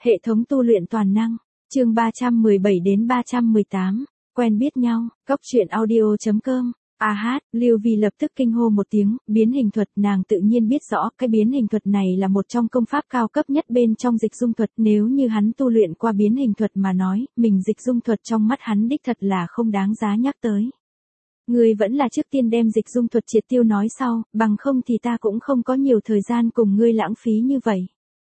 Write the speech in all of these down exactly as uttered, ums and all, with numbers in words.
Hệ thống tu luyện toàn năng, chương ba trăm mười bảy đến ba trăm mười tám, quen biết nhau, cốc truyện audio chấm com. A hát, Lưu Vi lập tức kinh hô một tiếng, biến hình thuật, nàng tự nhiên biết rõ, cái biến hình thuật này là một trong công pháp cao cấp nhất bên trong dịch dung thuật, nếu như hắn tu luyện qua biến hình thuật mà nói, mình dịch dung thuật trong mắt hắn đích thật là không đáng giá nhắc tới. Ngươi vẫn là trước tiên đem dịch dung thuật triệt tiêu nói sau, bằng không thì ta cũng không có nhiều thời gian cùng ngươi lãng phí như vậy.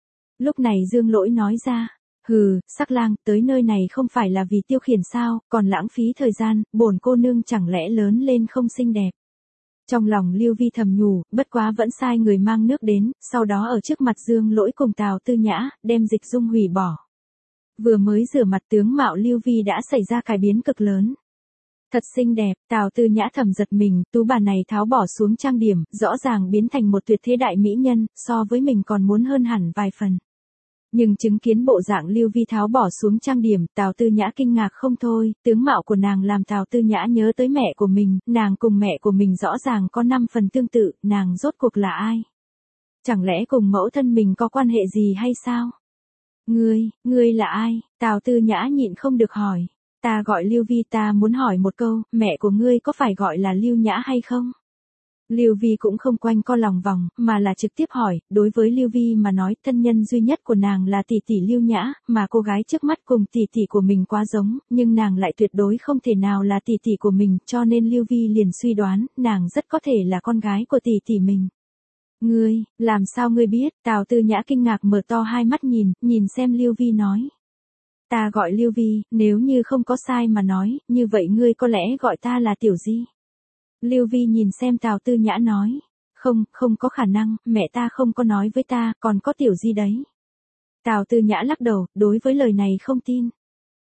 Lúc này Dương Lỗi nói ra, hừ, Sắc Lang, tới nơi này không phải là vì tiêu khiển sao, còn lãng phí thời gian, bổn cô nương chẳng lẽ lớn lên không xinh đẹp. Trong lòng Lưu Vi thầm nhủ, bất quá vẫn sai người mang nước đến, sau đó ở trước mặt Dương Lỗi cùng Tào Tư Nhã, đem dịch dung hủy bỏ. Vừa mới rửa mặt tướng mạo Lưu Vi đã xảy ra cải biến cực lớn. Thật xinh đẹp, Tào Tư Nhã thầm giật mình, tú bà này tháo bỏ xuống trang điểm, rõ ràng biến thành một tuyệt thế đại mỹ nhân, so với mình còn muốn hơn hẳn vài phần. Nhưng chứng kiến bộ dạng Lưu Vi tháo bỏ xuống trang điểm, Tào Tư Nhã kinh ngạc không thôi, tướng mạo của nàng làm Tào Tư Nhã nhớ tới mẹ của mình, nàng cùng mẹ của mình rõ ràng có năm phần tương tự, nàng rốt cuộc là ai? Chẳng lẽ cùng mẫu thân mình có quan hệ gì hay sao? Ngươi, ngươi là ai? Tào Tư Nhã nhịn không được hỏi. Ta gọi Lưu Vi, ta muốn hỏi một câu, mẹ của ngươi có phải gọi là Lưu Nhã hay không? Lưu Vi cũng không quanh co lòng vòng, mà là trực tiếp hỏi, đối với Lưu Vi mà nói, thân nhân duy nhất của nàng là tỷ tỷ Lưu Nhã, mà cô gái trước mắt cùng tỷ tỷ của mình quá giống, nhưng nàng lại tuyệt đối không thể nào là tỷ tỷ của mình, cho nên Lưu Vi liền suy đoán, nàng rất có thể là con gái của tỷ tỷ mình. Ngươi, làm sao ngươi biết? Tào Tư Nhã kinh ngạc mở to hai mắt nhìn, nhìn xem Lưu Vi nói. Ta gọi Lưu Vi, nếu như không có sai mà nói, như vậy ngươi có lẽ gọi ta là Tiểu Di. Lưu Vi nhìn xem Tào Tư Nhã nói, không, không có khả năng, mẹ ta không có nói với ta, còn có Tiểu Di đấy. Tào Tư Nhã lắc đầu, đối với lời này không tin.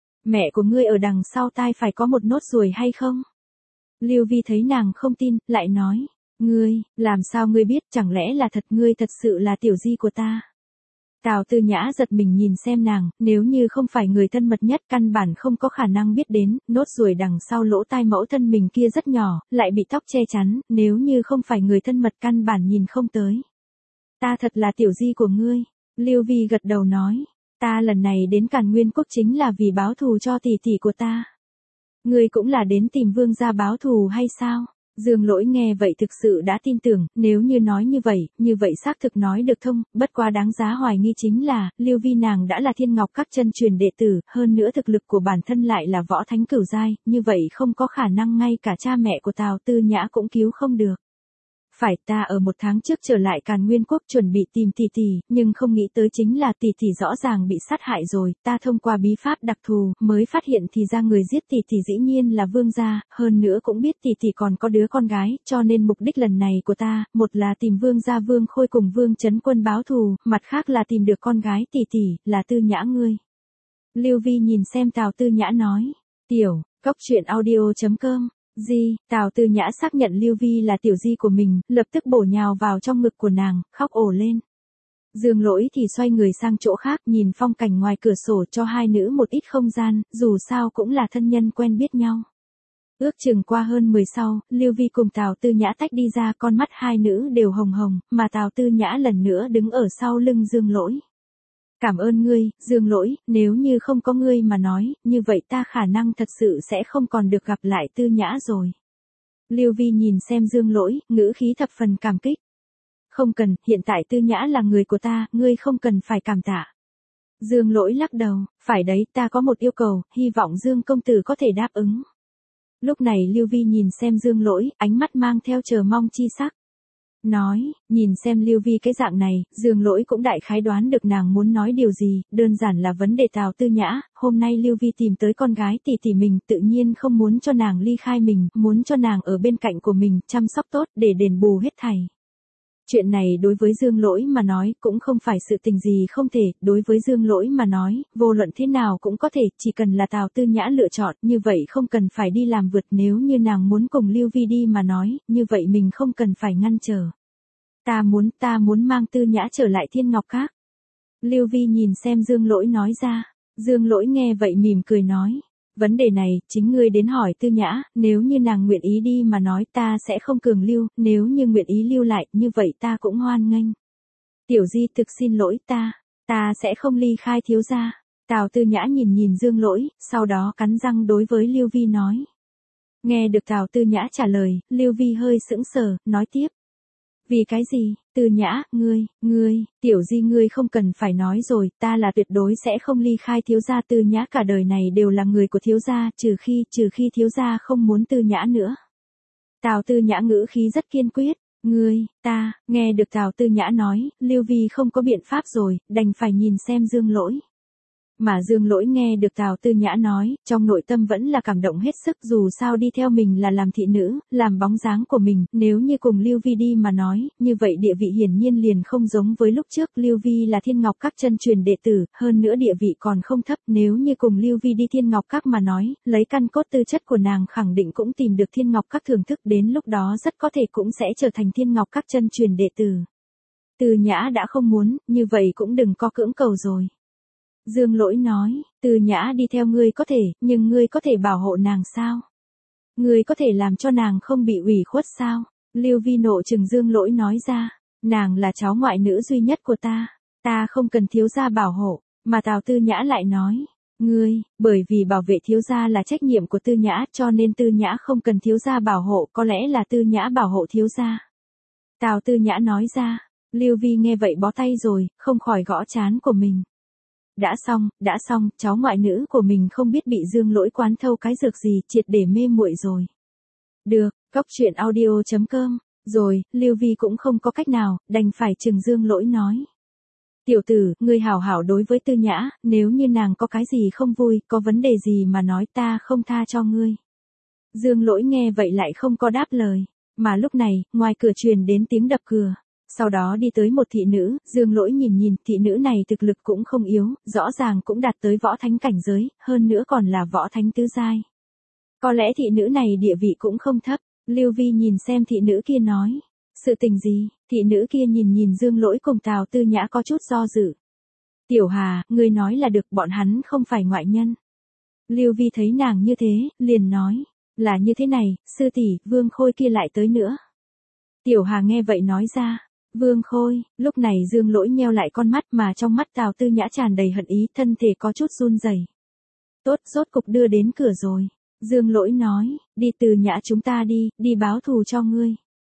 Mẹ của ngươi ở đằng sau tai phải có một nốt ruồi hay không? Lưu Vi thấy nàng không tin, lại nói, ngươi, làm sao ngươi biết, chẳng lẽ là thật, ngươi thật sự là Tiểu Di của ta? Tào Tư Nhã giật mình nhìn xem nàng, nếu như không phải người thân mật nhất căn bản không có khả năng biết đến, nốt ruồi đằng sau lỗ tai mẫu thân mình kia rất nhỏ, lại bị tóc che chắn, nếu như không phải người thân mật căn bản nhìn không tới. Ta thật là Tiểu Di của ngươi, Lưu Vi gật đầu nói, ta lần này đến Càn Nguyên Quốc chính là vì báo thù cho tỷ tỷ của ta. Ngươi cũng là đến tìm vương gia báo thù hay sao? Dương Lỗi nghe vậy thực sự đã tin tưởng, nếu như nói như vậy, như vậy xác thực nói được thông, bất quá đáng giá hoài nghi chính là, Lưu Vi nàng đã là Thiên Ngọc Các chân truyền đệ tử, hơn nữa thực lực của bản thân lại là võ thánh cửu giai, như vậy không có khả năng ngay cả cha mẹ của Tào Tư Nhã cũng cứu không được. Phải, ta ở một tháng trước trở lại Càn Nguyên Quốc chuẩn bị tìm tỷ tỷ, nhưng không nghĩ tới chính là tỷ tỷ rõ ràng bị sát hại rồi, ta thông qua bí pháp đặc thù, mới phát hiện thì ra người giết tỷ tỷ dĩ nhiên là vương gia, hơn nữa cũng biết tỷ tỷ còn có đứa con gái, cho nên mục đích lần này của ta, một là tìm vương gia Vương Khôi cùng Vương Chấn Quân báo thù, mặt khác là tìm được con gái tỷ tỷ, là Tư Nhã ngươi. Lưu Vi nhìn xem Tào Tư Nhã nói, tiểu, cốc truyện audio chấm com. Di, Tào Tư Nhã xác nhận Lưu Vi là Tiểu Di của mình, lập tức bổ nhào vào trong ngực của nàng, khóc ồ lên. Dương Lỗi thì xoay người sang chỗ khác, nhìn phong cảnh ngoài cửa sổ cho hai nữ một ít không gian, dù sao cũng là thân nhân quen biết nhau. Ước chừng qua hơn mười sau, Lưu Vi cùng Tào Tư Nhã tách đi ra, con mắt hai nữ đều hồng hồng, mà Tào Tư Nhã lần nữa đứng ở sau lưng Dương Lỗi. Cảm ơn ngươi, Dương Lỗi, nếu như không có ngươi mà nói, như vậy ta khả năng thật sự sẽ không còn được gặp lại Tư Nhã rồi. Lưu Vi nhìn xem Dương Lỗi, ngữ khí thập phần cảm kích. Không cần, hiện tại Tư Nhã là người của ta, ngươi không cần phải cảm tạ. Dương Lỗi lắc đầu, phải đấy, ta có một yêu cầu, hy vọng Dương công tử có thể đáp ứng. Lúc này Lưu Vi nhìn xem Dương Lỗi, ánh mắt mang theo chờ mong chi sắc. Nói, nhìn xem Lưu Vi cái dạng này, Dương Lỗi cũng đại khái đoán được nàng muốn nói điều gì, đơn giản là vấn đề Tào Tư Nhã, hôm nay Lưu Vi tìm tới con gái tỷ tỷ mình, tự nhiên không muốn cho nàng ly khai mình, muốn cho nàng ở bên cạnh của mình, chăm sóc tốt, để đền bù hết thảy. Chuyện này đối với Dương Lỗi mà nói, cũng không phải sự tình gì không thể, đối với Dương Lỗi mà nói, vô luận thế nào cũng có thể, chỉ cần là Tào Tư Nhã lựa chọn, như vậy không cần phải đi làm vượt, nếu như nàng muốn cùng Lưu Vi đi mà nói, như vậy mình không cần phải ngăn trở. Ta muốn, ta muốn mang Tư Nhã trở lại Thiên Ngọc Các. Lưu Vi nhìn xem Dương Lỗi nói ra, Dương Lỗi nghe vậy mỉm cười nói. Vấn đề này, chính ngươi đến hỏi Tư Nhã, nếu như nàng nguyện ý đi mà nói ta sẽ không cường lưu, nếu như nguyện ý lưu lại, như vậy ta cũng hoan nghênh. Tiểu Di thực xin lỗi ta. Ta sẽ không ly khai thiếu gia. Tào Tư Nhã nhìn nhìn Dương Lỗi, sau đó cắn răng đối với Lưu Vi nói. Nghe được Tào Tư Nhã trả lời, Lưu Vi hơi sững sờ, nói tiếp. Vì cái gì, Tư Nhã, ngươi, ngươi, tiểu di ngươi không cần phải nói rồi, ta là tuyệt đối sẽ không ly khai thiếu gia. Tư Nhã cả đời này đều là người của thiếu gia, trừ khi, trừ khi thiếu gia không muốn Tư Nhã nữa. Tào Tư Nhã ngữ khí rất kiên quyết. Ngươi, ta, nghe được Tào Tư Nhã nói, Lưu Vi không có biện pháp rồi, đành phải nhìn xem Dương Lỗi. Mà Dương Lỗi nghe được Tào Tư Nhã nói, trong nội tâm vẫn là cảm động hết sức, dù sao đi theo mình là làm thị nữ, làm bóng dáng của mình, nếu như cùng Lưu Vi đi mà nói, như vậy địa vị hiển nhiên liền không giống với lúc trước. Lưu Vi là Thiên Ngọc Các chân truyền đệ tử, hơn nữa địa vị còn không thấp, nếu như cùng Lưu Vi đi Thiên Ngọc Các mà nói, lấy căn cốt tư chất của nàng khẳng định cũng tìm được Thiên Ngọc Các thưởng thức, đến lúc đó rất có thể cũng sẽ trở thành Thiên Ngọc Các chân truyền đệ tử. Tư Nhã đã không muốn, như vậy cũng đừng có cưỡng cầu rồi. Dương Lỗi nói, Tư Nhã đi theo ngươi có thể, nhưng ngươi có thể bảo hộ nàng sao? Ngươi có thể làm cho nàng không bị ủy khuất sao? Lưu Vi nộ trừng Dương Lỗi nói ra, nàng là cháu ngoại nữ duy nhất của ta, ta không cần thiếu gia bảo hộ, mà Tào Tư Nhã lại nói, ngươi, bởi vì bảo vệ thiếu gia là trách nhiệm của Tư Nhã cho nên Tư Nhã không cần thiếu gia bảo hộ, có lẽ là Tư Nhã bảo hộ thiếu gia. Tào Tư Nhã nói ra, Lưu Vi nghe vậy bó tay rồi, không khỏi gõ trán của mình. Đã xong, đã xong, cháu ngoại nữ của mình không biết bị Dương Lỗi quán thâu cái dược gì, triệt để mê muội rồi. Được, cốc truyện audio chấm com, rồi, Lưu Vi cũng không có cách nào, đành phải trừng Dương Lỗi nói. Tiểu tử, ngươi hảo hảo đối với Tư Nhã, nếu như nàng có cái gì không vui, có vấn đề gì mà nói ta không tha cho ngươi. Dương Lỗi nghe vậy lại không có đáp lời, mà lúc này, ngoài cửa truyền đến tiếng đập cửa. Sau đó đi tới một thị nữ, Dương Lỗi nhìn nhìn, thị nữ này thực lực cũng không yếu, rõ ràng cũng đạt tới võ thánh cảnh giới, hơn nữa còn là võ thánh tứ giai. Có lẽ thị nữ này địa vị cũng không thấp, Lưu Vi nhìn xem thị nữ kia nói. Sự tình gì, thị nữ kia nhìn nhìn Dương Lỗi cùng Tào Tư Nhã có chút do dự. Tiểu Hà, ngươi nói là được, bọn hắn không phải ngoại nhân. Lưu Vi thấy nàng như thế, liền nói, là như thế này, sư tỷ, Vương Khôi kia lại tới nữa. Tiểu Hà nghe vậy nói ra. Vương Khôi, lúc này Dương Lỗi nheo lại con mắt mà trong mắt Tào Tư Nhã tràn đầy hận ý, thân thể có chút run rẩy. Tốt, rốt cục đưa đến cửa rồi. Dương Lỗi nói, đi Tư Nhã chúng ta đi, đi báo thù cho ngươi.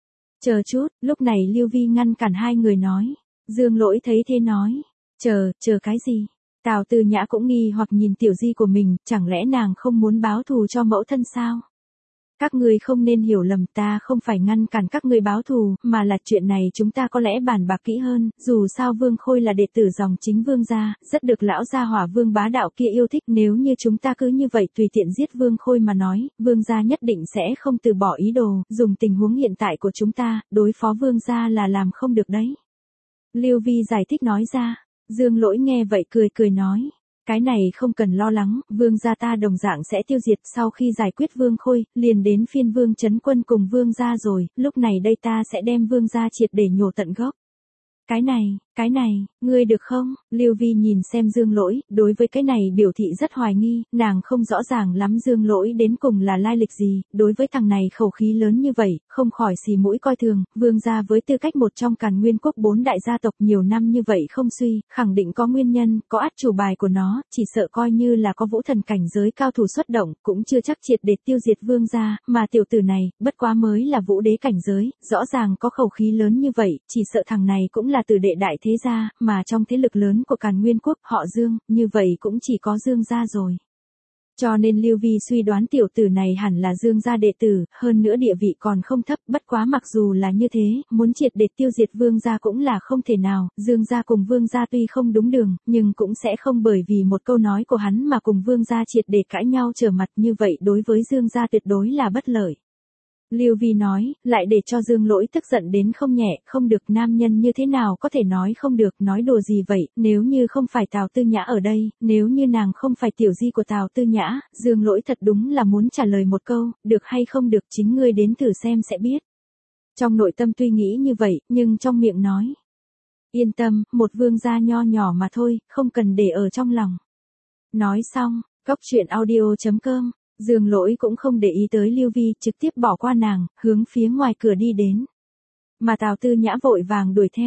Chờ chút, lúc này Lưu Vi ngăn cản hai người nói. Dương Lỗi thấy thế nói, chờ, chờ cái gì? Tào Tư Nhã cũng nghi hoặc nhìn tiểu di của mình, chẳng lẽ nàng không muốn báo thù cho mẫu thân sao? Các ngươi không nên hiểu lầm, ta không phải ngăn cản các ngươi báo thù, mà là chuyện này chúng ta có lẽ bàn bạc kỹ hơn, dù sao Vương Khôi là đệ tử dòng chính Vương gia, rất được lão gia hỏa Vương bá đạo kia yêu thích, nếu như chúng ta cứ như vậy tùy tiện giết Vương Khôi mà nói, Vương gia nhất định sẽ không từ bỏ ý đồ, dùng tình huống hiện tại của chúng ta, đối phó Vương gia là làm không được đấy. Lưu Vi giải thích nói ra, Dương Lỗi nghe vậy cười cười nói. Cái này không cần lo lắng, Vương gia ta đồng dạng sẽ tiêu diệt, sau khi giải quyết Vương Khôi, liền đến phiên Vương Trấn Quân cùng Vương gia rồi, lúc này đây ta sẽ đem Vương gia triệt để nhổ tận gốc. Cái này, cái này, ngươi được không? Lưu Vi nhìn xem Dương Lỗi, đối với cái này biểu thị rất hoài nghi, nàng không rõ ràng lắm Dương Lỗi đến cùng là lai lịch gì, đối với thằng này khẩu khí lớn như vậy, không khỏi xì mũi coi thường, Vương gia với tư cách một trong Càn Nguyên Quốc bốn đại gia tộc nhiều năm như vậy không suy, khẳng định có nguyên nhân, có át chủ bài của nó, chỉ sợ coi như là có vũ thần cảnh giới cao thủ xuất động, cũng chưa chắc triệt để tiêu diệt Vương gia, mà tiểu tử này, bất quá mới là vũ đế cảnh giới, rõ ràng có khẩu khí lớn như vậy, chỉ sợ thằng này cũng là từ đệ đại thế gia, mà trong thế lực lớn của Càn Nguyên Quốc, họ Dương, như vậy cũng chỉ có Dương gia rồi. Cho nên Lưu Vi suy đoán tiểu tử này hẳn là Dương gia đệ tử, hơn nữa địa vị còn không thấp, bất quá mặc dù là như thế, muốn triệt để tiêu diệt Vương gia cũng là không thể nào, Dương gia cùng Vương gia tuy không đúng đường, nhưng cũng sẽ không bởi vì một câu nói của hắn mà cùng Vương gia triệt để cãi nhau trở mặt, như vậy đối với Dương gia tuyệt đối là bất lợi. Lưu Vi nói, lại để cho Dương Lỗi tức giận đến không nhẹ, không được, nam nhân như thế nào có thể nói không được, nói đùa gì vậy, nếu như không phải Tào Tư Nhã ở đây, nếu như nàng không phải tiểu di của Tào Tư Nhã, Dương Lỗi thật đúng là muốn trả lời một câu, được hay không được chính ngươi đến thử xem sẽ biết. Trong nội tâm tuy nghĩ như vậy, nhưng trong miệng nói. Yên tâm, một vương gia nho nhỏ mà thôi, không cần để ở trong lòng. Nói xong, cốc truyện audio chấm com. Dương Lỗi cũng không để ý tới Lưu Vi, trực tiếp bỏ qua nàng, hướng phía ngoài cửa đi đến. Mà Tào Tư Nhã vội vàng đuổi theo.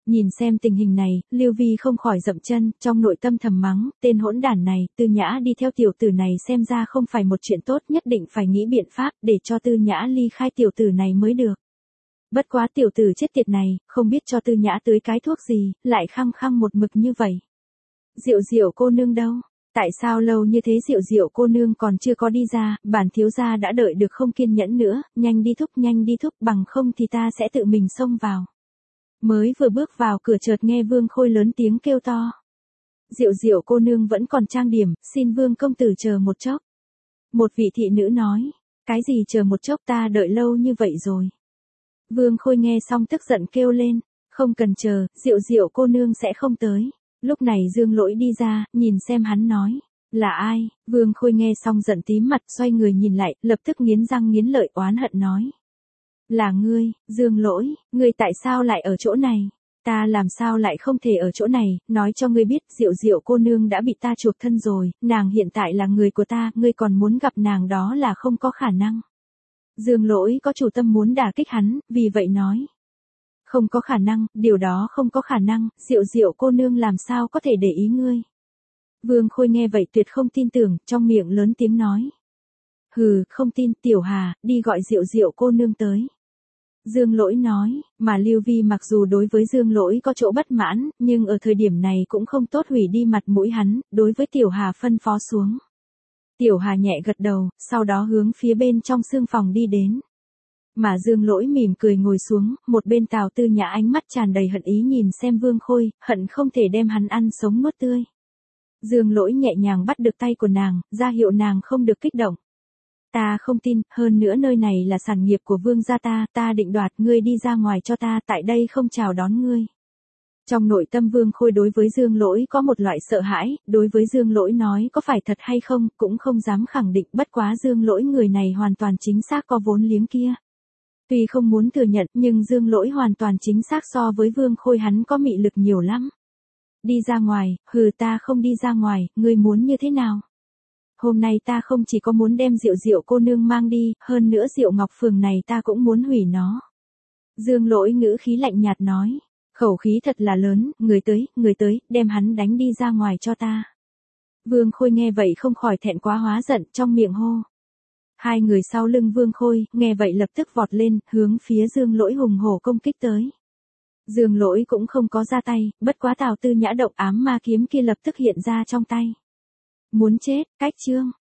Nhìn xem tình hình này, Lưu Vi không khỏi dậm chân, trong nội tâm thầm mắng, tên hỗn đản này, Tư Nhã đi theo tiểu tử này xem ra không phải một chuyện tốt, nhất định phải nghĩ biện pháp, để cho Tư Nhã ly khai tiểu tử này mới được. Bất quá tiểu tử chết tiệt này, không biết cho Tư Nhã tưới cái thuốc gì, lại khăng khăng một mực như vậy. Diệu Diệu cô nương đâu? Tại sao lâu như thế Diệu Diệu cô nương còn chưa có đi ra, bản thiếu gia đã đợi được không kiên nhẫn nữa, nhanh đi thúc nhanh đi thúc bằng không thì ta sẽ tự mình xông vào. Mới vừa bước vào cửa chợt nghe Vương Khôi lớn tiếng kêu to. Diệu Diệu cô nương vẫn còn trang điểm, xin Vương công tử chờ một chốc. Một vị thị nữ nói, cái gì chờ một chốc, ta đợi lâu như vậy rồi. Vương Khôi nghe xong tức giận kêu lên, không cần chờ, Diệu Diệu cô nương sẽ không tới. Lúc này Dương Lỗi đi ra, nhìn xem hắn nói, là ai? Vương Khôi nghe xong giận tím mặt, xoay người nhìn lại, lập tức nghiến răng nghiến lợi oán hận nói. Là ngươi, Dương Lỗi, ngươi tại sao lại ở chỗ này? Ta làm sao lại không thể ở chỗ này, nói cho ngươi biết, Diệu Diệu cô nương đã bị ta chuộc thân rồi, nàng hiện tại là người của ta, ngươi còn muốn gặp nàng đó là không có khả năng. Dương Lỗi có chủ tâm muốn đả kích hắn, vì vậy nói. Không có khả năng, điều đó không có khả năng, Diệu Diệu cô nương làm sao có thể để ý ngươi. Vương Khôi nghe vậy tuyệt không tin tưởng, trong miệng lớn tiếng nói. Hừ, không tin, Tiểu Hà, đi gọi Diệu Diệu cô nương tới. Dương Lỗi nói, mà Lưu Vi mặc dù đối với Dương Lỗi có chỗ bất mãn, nhưng ở thời điểm này cũng không tốt hủy đi mặt mũi hắn, đối với Tiểu Hà phân phó xuống. Tiểu Hà nhẹ gật đầu, sau đó hướng phía bên trong xương phòng đi đến. Mà Dương Lỗi mỉm cười ngồi xuống, một bên Tào Tư Nhã ánh mắt tràn đầy hận ý nhìn xem Vương Khôi, hận không thể đem hắn ăn sống nuốt tươi. Dương Lỗi nhẹ nhàng bắt được tay của nàng, ra hiệu nàng không được kích động. Ta không tin, hơn nữa nơi này là sản nghiệp của Vương gia ta, ta định đoạt, ngươi đi ra ngoài cho ta, tại đây không chào đón ngươi. Trong nội tâm Vương Khôi đối với Dương Lỗi có một loại sợ hãi, đối với Dương Lỗi nói có phải thật hay không, cũng không dám khẳng định, bất quá Dương Lỗi người này hoàn toàn chính xác có vốn liếng kia. Tuy không muốn thừa nhận, nhưng Dương Lỗi hoàn toàn chính xác so với Vương Khôi hắn có mị lực nhiều lắm. Đi ra ngoài, hừ ta không đi ra ngoài, ngươi muốn như thế nào? Hôm nay ta không chỉ có muốn đem Diệu Diệu cô nương mang đi, hơn nữa Diệu Ngọc Phường này ta cũng muốn hủy nó. Dương Lỗi ngữ khí lạnh nhạt nói, khẩu khí thật là lớn, người tới, người tới, đem hắn đánh đi ra ngoài cho ta. Vương Khôi nghe vậy không khỏi thẹn quá hóa giận, trong miệng hô. Hai người sau lưng Vương Khôi, nghe vậy lập tức vọt lên, hướng phía Dương Lỗi hùng hổ công kích tới. Dương Lỗi cũng không có ra tay, bất quá Tào Tư Nhã động ám ma kiếm kia lập tức hiện ra trong tay. Muốn chết, cách chương.